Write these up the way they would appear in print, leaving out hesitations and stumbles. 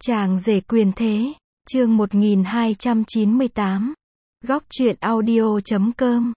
Chàng rể quyền thế, chương 1298. Góc truyện audio.com.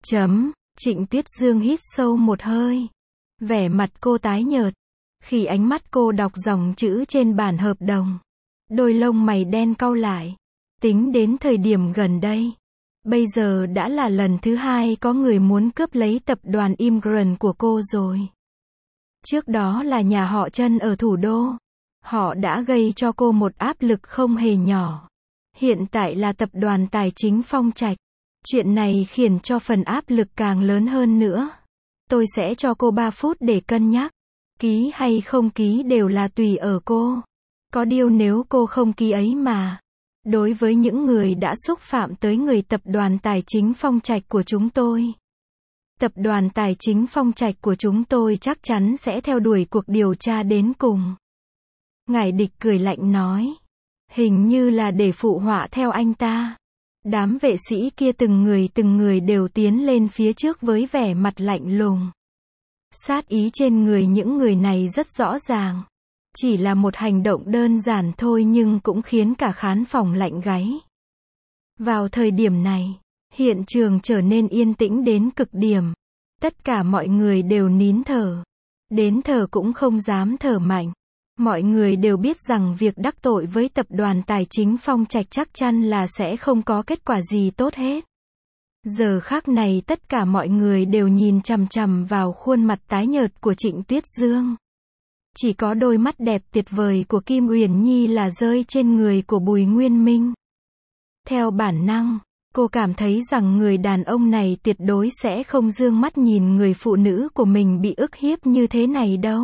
Trịnh Tuyết Dương hít sâu một hơi. Vẻ mặt cô tái nhợt. Khi ánh mắt cô đọc dòng chữ trên bản hợp đồng, đôi lông mày đen cau lại. Tính đến thời điểm gần đây, bây giờ đã là lần thứ hai có người muốn cướp lấy tập đoàn Immigrant của cô rồi. Trước đó là nhà họ Trân ở thủ đô. Họ đã gây cho cô một áp lực không hề nhỏ. Hiện tại là tập đoàn tài chính Phong Trạch. Chuyện này khiến cho phần áp lực càng lớn hơn nữa. Tôi sẽ cho cô 3 phút để cân nhắc. Ký hay không ký đều là tùy ở cô. Có điều nếu cô không ký ấy mà. Đối với những người đã xúc phạm tới người tập đoàn tài chính Phong Trạch của chúng tôi. Tập đoàn tài chính Phong Trạch của chúng tôi chắc chắn sẽ theo đuổi cuộc điều tra đến cùng. Ngải Địch cười lạnh nói. Hình như là để phụ họa theo anh ta. Đám vệ sĩ kia từng người đều tiến lên phía trước với vẻ mặt lạnh lùng. Sát ý trên người những người này rất rõ ràng. Chỉ là một hành động đơn giản thôi nhưng cũng khiến cả khán phòng lạnh gáy. Vào thời điểm này, hiện trường trở nên yên tĩnh đến cực điểm. Tất cả mọi người đều nín thở. Đến thở cũng không dám thở mạnh. Mọi người đều biết rằng việc đắc tội với tập đoàn tài chính Phong Trạch chắc chắn là sẽ không có kết quả gì tốt hết. Giờ khắc này tất cả mọi người đều nhìn chằm chằm vào khuôn mặt tái nhợt của Trịnh Tuyết Dương. Chỉ có đôi mắt đẹp tuyệt vời của Kim Uyển Nhi là rơi trên người của Bùi Nguyên Minh. Theo bản năng, cô cảm thấy rằng người đàn ông này tuyệt đối sẽ không dương mắt nhìn người phụ nữ của mình bị ức hiếp như thế này đâu.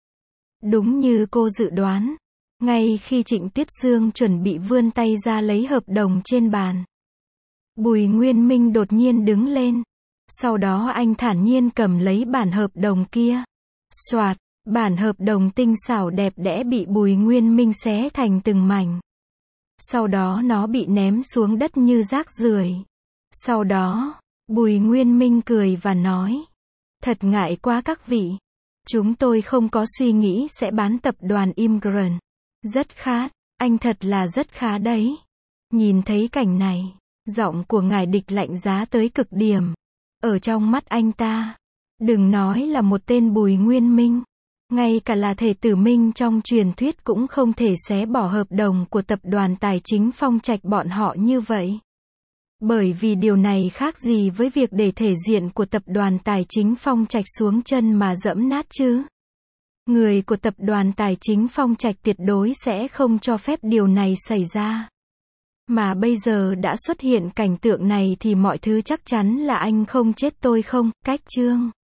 Đúng như cô dự đoán, ngay khi Trịnh Tuyết Dương chuẩn bị vươn tay ra lấy hợp đồng trên bàn, Bùi Nguyên Minh đột nhiên đứng lên. Sau đó anh thản nhiên cầm lấy bản hợp đồng kia. Soạt, bản hợp đồng tinh xảo đẹp đẽ bị Bùi Nguyên Minh xé thành từng mảnh. Sau đó nó bị ném xuống đất như rác rưởi. Sau đó, Bùi Nguyên Minh cười và nói. Thật ngại quá các vị. Chúng tôi không có suy nghĩ sẽ bán tập đoàn Immigrant. Rất khá, anh thật là rất khá đấy. Nhìn thấy cảnh này, giọng của Ngải Địch lạnh giá tới cực điểm. Ở trong mắt anh ta, đừng nói là một tên Bùi Nguyên Minh. Ngay cả là thể tử Minh trong truyền thuyết cũng không thể xé bỏ hợp đồng của tập đoàn tài chính Phong Trạch bọn họ như vậy. Bởi vì điều này khác gì với việc để thể diện của tập đoàn tài chính Phong Trạch xuống chân mà dẫm nát chứ. Người của tập đoàn tài chính Phong Trạch tuyệt đối sẽ không cho phép điều này xảy ra. Mà bây giờ đã xuất hiện cảnh tượng này thì mọi thứ chắc chắn là anh không chết tôi không, cách chương.